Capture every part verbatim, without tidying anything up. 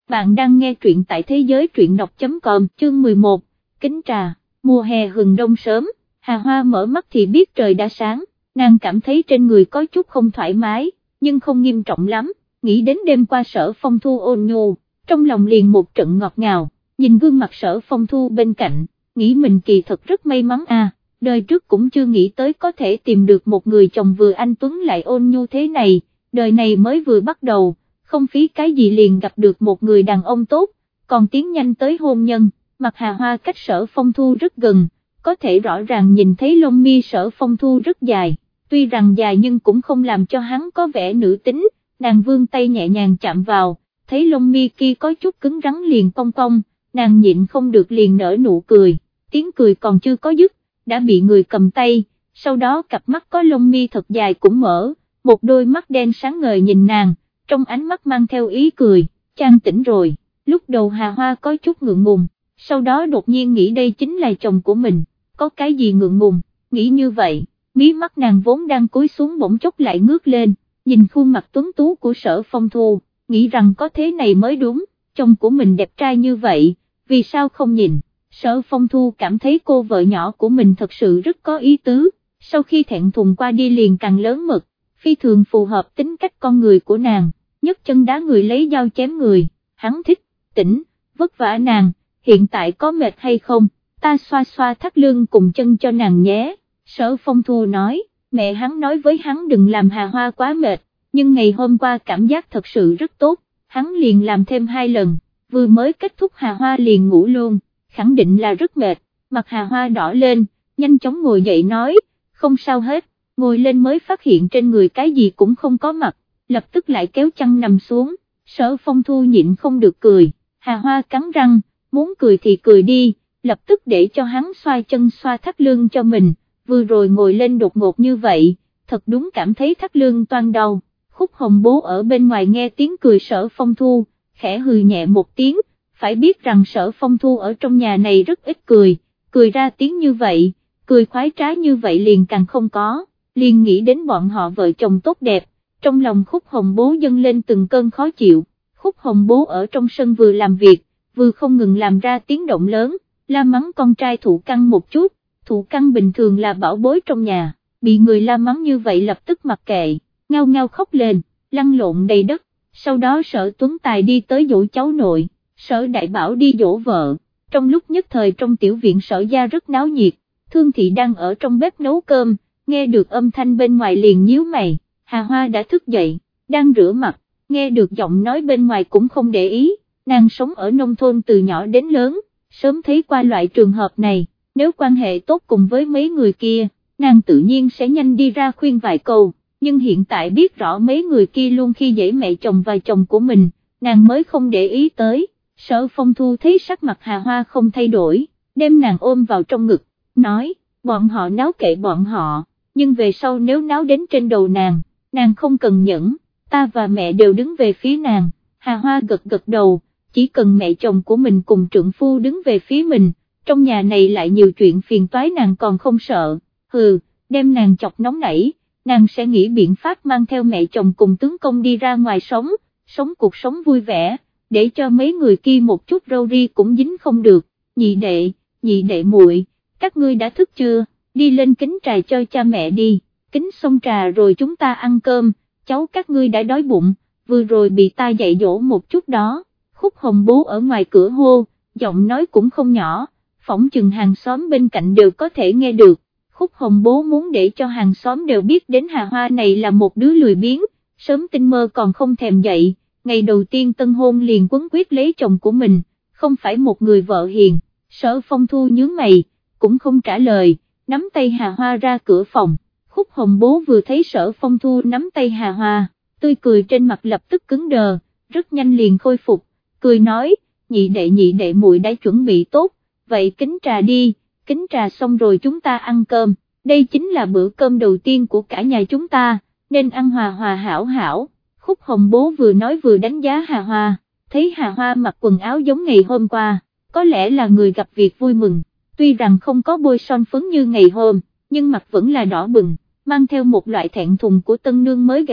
Bạn đang nghe truyện tại thế giới truyện đọc chấm com, chương mười một, kính trà, mùa hè hừng đông sớm, Hà Hoa mở mắt thì biết trời đã sáng, nàng cảm thấy trên người có chút không thoải mái, nhưng không nghiêm trọng lắm, nghĩ đến đêm qua Sở Phong Thu ôn nhu, trong lòng liền một trận ngọt ngào, nhìn gương mặt Sở Phong Thu bên cạnh, nghĩ mình kỳ thật rất may mắn à, đời trước cũng chưa nghĩ tới có thể tìm được một người chồng vừa anh tuấn lại ôn nhu thế này, đời này mới vừa bắt đầu. Không phí cái gì liền gặp được một người đàn ông tốt, còn tiến nhanh tới hôn nhân, mặt Hà Hoa cách Sở Phong Thu rất gần, có thể rõ ràng nhìn thấy lông mi Sở Phong Thu rất dài, tuy rằng dài nhưng cũng không làm cho hắn có vẻ nữ tính, nàng vươn tay nhẹ nhàng chạm vào, thấy lông mi kia có chút cứng rắn liền cong cong, nàng nhịn không được liền nở nụ cười, tiếng cười còn chưa có dứt, đã bị người cầm tay, sau đó cặp mắt có lông mi thật dài cũng mở, một đôi mắt đen sáng ngời nhìn nàng. Trong ánh mắt mang theo ý cười, Trang tỉnh rồi, lúc đầu Hà Hoa có chút ngượng ngùng, sau đó đột nhiên nghĩ đây chính là chồng của mình, có cái gì ngượng ngùng, nghĩ như vậy, mí mắt nàng vốn đang cúi xuống bỗng chốc lại ngước lên, nhìn khuôn mặt tuấn tú của Sở Phong Thu, nghĩ rằng có thế này mới đúng, chồng của mình đẹp trai như vậy, vì sao không nhìn, Sở Phong Thu cảm thấy cô vợ nhỏ của mình thật sự rất có ý tứ, sau khi thẹn thùng qua đi liền càng lớn mật. Phi thường phù hợp tính cách con người của nàng, nhấc chân đá người lấy dao chém người, hắn thích, tỉnh, vất vả nàng, hiện tại có mệt hay không, ta xoa xoa thắt lưng cùng chân cho nàng nhé, Sở Phong Thu nói, mẹ hắn nói với hắn đừng làm Hà Hoa quá mệt, nhưng ngày hôm qua cảm giác thật sự rất tốt, hắn liền làm thêm hai lần, vừa mới kết thúc Hà Hoa liền ngủ luôn, khẳng định là rất mệt, mặt Hà Hoa đỏ lên, nhanh chóng ngồi dậy nói, không sao hết. Ngồi lên mới phát hiện trên người cái gì cũng không có mặt, lập tức lại kéo chăn nằm xuống, Sở Phong Thu nhịn không được cười, Hà Hoa cắn răng, muốn cười thì cười đi, lập tức để cho hắn xoa chân xoa thắt lưng cho mình, vừa rồi ngồi lên đột ngột như vậy, thật đúng cảm thấy thắt lưng toan đau, Khúc Hồng Bố ở bên ngoài nghe tiếng cười Sở Phong Thu, khẽ hừ nhẹ một tiếng, phải biết rằng Sở Phong Thu ở trong nhà này rất ít cười, cười ra tiếng như vậy, cười khoái trá như vậy liền càng không có. Liền nghĩ đến bọn họ vợ chồng tốt đẹp, trong lòng Khúc Hồng Bố dâng lên từng cơn khó chịu, Khúc Hồng Bố ở trong sân vừa làm việc, vừa không ngừng làm ra tiếng động lớn, la mắng con trai Thụ Căn một chút, Thụ Căn bình thường là bảo bối trong nhà, bị người la mắng như vậy lập tức mặc kệ, ngao ngao khóc lên, lăn lộn đầy đất, sau đó Sở Tuấn Tài đi tới dỗ cháu nội, Sở Đại Bảo đi dỗ vợ, trong lúc nhất thời trong tiểu viện Sở gia rất náo nhiệt, Thương Thị đang ở trong bếp nấu cơm. Nghe được âm thanh bên ngoài liền nhíu mày, Hà Hoa đã thức dậy, đang rửa mặt, nghe được giọng nói bên ngoài cũng không để ý, nàng sống ở nông thôn từ nhỏ đến lớn, sớm thấy qua loại trường hợp này, nếu quan hệ tốt cùng với mấy người kia, nàng tự nhiên sẽ nhanh đi ra khuyên vài câu, nhưng hiện tại biết rõ mấy người kia luôn khi dễ mẹ chồng và chồng của mình, nàng mới không để ý tới, Sở Phong Thu thấy sắc mặt Hà Hoa không thay đổi, đem nàng ôm vào trong ngực, nói, bọn họ náo kệ bọn họ. Nhưng về sau nếu náo đến trên đầu nàng, nàng không cần nhẫn, ta và mẹ đều đứng về phía nàng, Hà Hoa gật gật đầu, chỉ cần mẹ chồng của mình cùng trượng phu đứng về phía mình, trong nhà này lại nhiều chuyện phiền toái nàng còn không sợ, hừ, đem nàng chọc nóng nảy, nàng sẽ nghĩ biện pháp mang theo mẹ chồng cùng tướng công đi ra ngoài sống, sống cuộc sống vui vẻ, để cho mấy người kia một chút râu ri cũng dính không được, nhị đệ, nhị đệ muội, các ngươi đã thức chưa? Đi lên kính trà cho cha mẹ đi, kính xong trà rồi chúng ta ăn cơm, cháu các ngươi đã đói bụng, vừa rồi bị ta dạy dỗ một chút đó, Khúc Hồng Bố ở ngoài cửa hô, giọng nói cũng không nhỏ, phỏng chừng hàng xóm bên cạnh đều có thể nghe được, Khúc Hồng Bố muốn để cho hàng xóm đều biết đến Hà Hoa này là một đứa lười biếng, sớm tinh mơ còn không thèm dậy, ngày đầu tiên tân hôn liền quấn quyết lấy chồng của mình, không phải một người vợ hiền, Sở Phong Thu nhướng mày, cũng không trả lời. Nắm tay Hà Hoa ra cửa phòng, Khúc Hồng Bố vừa thấy Sở Phong Thu nắm tay Hà Hoa, tươi cười trên mặt lập tức cứng đờ, rất nhanh liền khôi phục, cười nói, nhị đệ nhị đệ muội đã chuẩn bị tốt, vậy kính trà đi, kính trà xong rồi chúng ta ăn cơm, đây chính là bữa cơm đầu tiên của cả nhà chúng ta, nên ăn hòa hòa hảo hảo, Khúc Hồng Bố vừa nói vừa đánh giá Hà Hoa, thấy Hà Hoa mặc quần áo giống ngày hôm qua, có lẽ là người gặp việc vui mừng. Tuy rằng không có bôi son phấn như ngày hôm, nhưng mặt vẫn là đỏ bừng, mang theo một loại thẹn thùng của tân nương mới gả,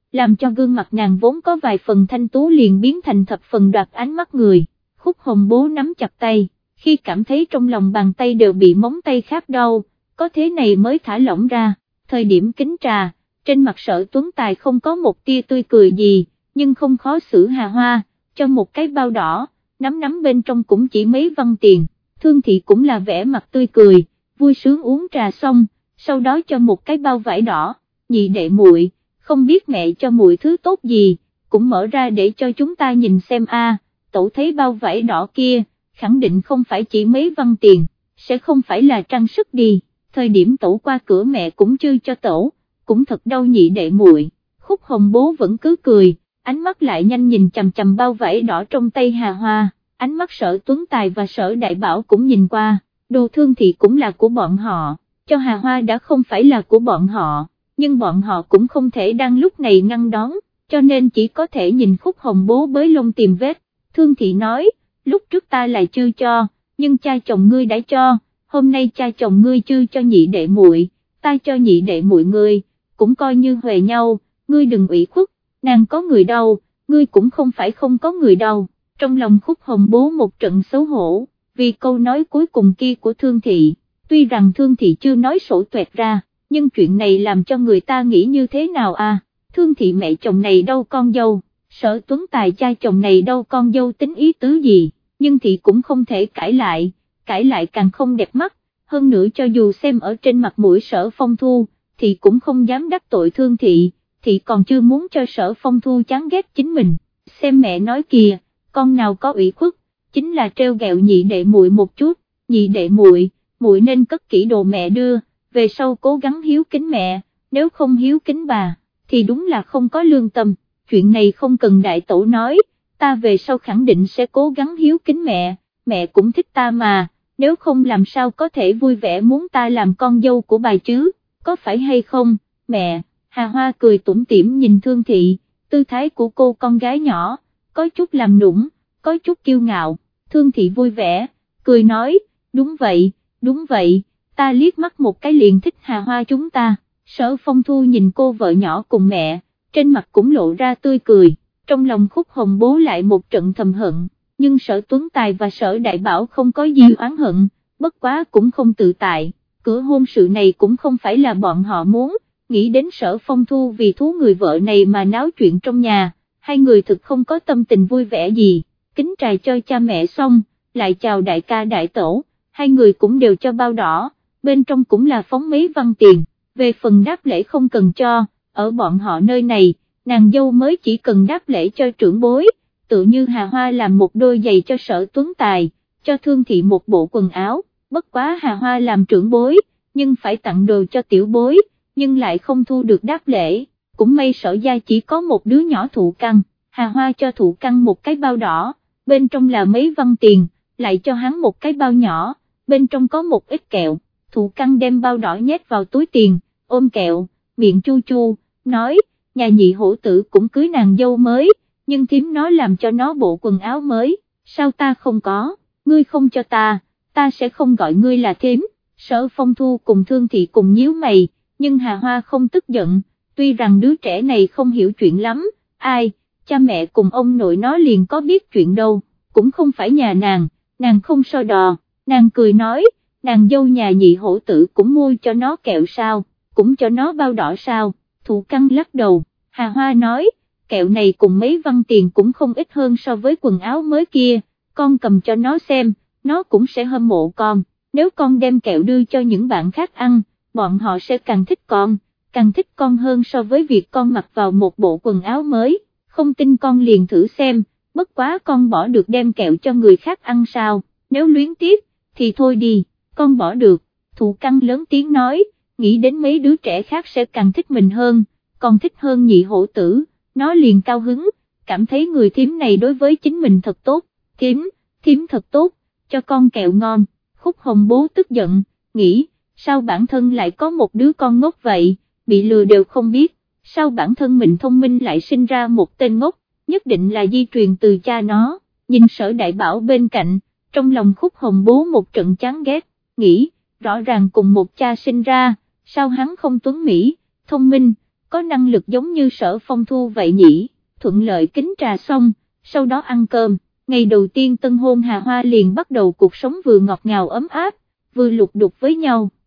làm cho gương mặt nàng vốn có vài phần thanh tú liền biến thành thập phần đoạt ánh mắt người. Khúc Hồng Bố nắm chặt tay, khi cảm thấy trong lòng bàn tay đều bị móng tay khác đau, có thế này mới thả lỏng ra. Thời điểm kính trà, trên mặt Sở Tuấn Tài không có một tia tươi cười gì, nhưng không khó xử Hà Hoa, cho một cái bao đỏ, nắm nắm bên trong cũng chỉ mấy văn tiền. Thương Thị cũng là vẻ mặt tươi cười, vui sướng uống trà xong, sau đó cho một cái bao vải đỏ. Nhị đệ muội, không biết mẹ cho muội thứ tốt gì, cũng mở ra để cho chúng ta nhìn xem a. À, Tẩu thấy bao vải đỏ kia, khẳng định không phải chỉ mấy văn tiền, sẽ không phải là trang sức đi. Thời điểm Tẩu qua cửa mẹ cũng chưa cho Tẩu, cũng thật đau nhị đệ muội. Khúc Hồng Bố vẫn cứ cười, ánh mắt lại nhanh nhìn chằm chằm bao vải đỏ trong tay Hà Hoa, ánh mắt Sở Tuấn Tài và Sở Đại Bảo cũng nhìn qua, đồ Thương Thị cũng là của bọn họ, cho Hà Hoa đã không phải là của bọn họ, nhưng bọn họ cũng không thể đang lúc này ngăn đón, cho nên chỉ có thể nhìn Khúc Hồng Bố bới lông tìm vết. Thương Thị nói, lúc trước ta lại chưa cho, nhưng cha chồng ngươi đã cho, hôm nay cha chồng ngươi chưa cho nhị đệ muội, ta cho nhị đệ muội ngươi, cũng coi như huề nhau, ngươi đừng ủy khuất, nàng có người đâu, ngươi cũng không phải không có người đâu. Trong lòng Khúc Hồng Bố một trận xấu hổ, vì câu nói cuối cùng kia của Thương Thị, tuy rằng Thương Thị chưa nói sổ tuẹt ra, nhưng chuyện này làm cho người ta nghĩ như thế nào à, Thương Thị mẹ chồng này đâu con dâu, Sở Tuấn Tài cha chồng này đâu con dâu tính ý tứ gì, nhưng Thị cũng không thể cãi lại, cãi lại càng không đẹp mắt, hơn nữa cho dù xem ở trên mặt mũi Sở Phong Thu, Thị cũng không dám đắc tội Thương Thị, Thị còn chưa muốn cho Sở Phong Thu chán ghét chính mình, xem mẹ nói kìa, con nào có ủy khuất, chính là treo gẹo nhị đệ muội một chút, nhị đệ muội, muội nên cất kỹ đồ mẹ đưa, về sau cố gắng hiếu kính mẹ, nếu không hiếu kính bà, thì đúng là không có lương tâm, chuyện này không cần đại tổ nói, ta về sau khẳng định sẽ cố gắng hiếu kính mẹ, mẹ cũng thích ta mà, nếu không làm sao có thể vui vẻ muốn ta làm con dâu của bà chứ, có phải hay không, mẹ. Hà Hoa cười tủm tỉm nhìn Thương Thị, tư thái của cô con gái nhỏ, có chút làm nũng, có chút kiêu ngạo, Thương Thị vui vẻ, cười nói, đúng vậy, đúng vậy, ta liếc mắt một cái liền thích Hà Hoa chúng ta. Sở Phong Thu nhìn cô vợ nhỏ cùng mẹ, trên mặt cũng lộ ra tươi cười, trong lòng Khúc Hồng Bố lại một trận thầm hận, nhưng Sở Tuấn Tài và Sở Đại Bảo không có gì oán hận, bất quá cũng không tự tại, cửa hôn sự này cũng không phải là bọn họ muốn. Nghĩ đến Sở Phong Thu vì thú người vợ này mà náo chuyện trong nhà, hai người thực không có tâm tình vui vẻ gì, kính trà cho cha mẹ xong, lại chào đại ca đại tổ, hai người cũng đều cho bao đỏ, bên trong cũng là phóng mấy văn tiền, về phần đáp lễ không cần cho, ở bọn họ nơi này, nàng dâu mới chỉ cần đáp lễ cho trưởng bối, tự như Hà Hoa làm một đôi giày cho Sở Tuấn Tài, cho Thương Thị một bộ quần áo, bất quá Hà Hoa làm trưởng bối, nhưng phải tặng đồ cho tiểu bối, nhưng lại không thu được đáp lễ, cũng may Sở gia chỉ có một đứa nhỏ Thụ Căn, Hà Hoa cho Thụ Căn một cái bao đỏ, bên trong là mấy văn tiền, lại cho hắn một cái bao nhỏ, bên trong có một ít kẹo, Thụ Căn đem bao đỏ nhét vào túi tiền, ôm kẹo, miệng chu chu, nói, nhà nhị hổ tử cũng cưới nàng dâu mới, nhưng thím nói làm cho nó bộ quần áo mới, sao ta không có, ngươi không cho ta, ta sẽ không gọi ngươi là thím. Sở Phong Thu cùng Thương Thị cùng nhíu mày, nhưng Hà Hoa không tức giận, tuy rằng đứa trẻ này không hiểu chuyện lắm, ai, cha mẹ cùng ông nội nó liền có biết chuyện đâu, cũng không phải nhà nàng, nàng không so đò, nàng cười nói, nàng dâu nhà nhị hổ tử cũng mua cho nó kẹo sao, cũng cho nó bao đỏ sao, Thụ Căn lắc đầu, Hà Hoa nói, kẹo này cùng mấy văn tiền cũng không ít hơn so với quần áo mới kia, con cầm cho nó xem, nó cũng sẽ hâm mộ con, nếu con đem kẹo đưa cho những bạn khác ăn, bọn họ sẽ càng thích con, càng thích con hơn so với việc con mặc vào một bộ quần áo mới, không tin con liền thử xem, bất quá con bỏ được đem kẹo cho người khác ăn sao, nếu luyến tiếc, thì thôi đi, con bỏ được, Thụ Căn lớn tiếng nói, nghĩ đến mấy đứa trẻ khác sẽ càng thích mình hơn, còn thích hơn nhị hổ tử, nó liền cao hứng, cảm thấy người thím này đối với chính mình thật tốt, thím, thím thật tốt, cho con kẹo ngon. Khúc Hồng Bố tức giận, nghĩ, sao bản thân lại có một đứa con ngốc vậy, bị lừa đều không biết, sao bản thân mình thông minh lại sinh ra một tên ngốc, nhất định là di truyền từ cha nó, nhìn Sở Đại Bảo bên cạnh, trong lòng Khúc Hồng Bố một trận chán ghét, nghĩ, rõ ràng cùng một cha sinh ra, sao hắn không tuấn mỹ, thông minh, có năng lực giống như Sở Phong Thu vậy nhỉ. Thuận lợi kính trà xong, sau đó ăn cơm, ngày đầu tiên tân hôn Hà Hoa liền bắt đầu cuộc sống vừa ngọt ngào ấm áp, vừa lục đục với nhau.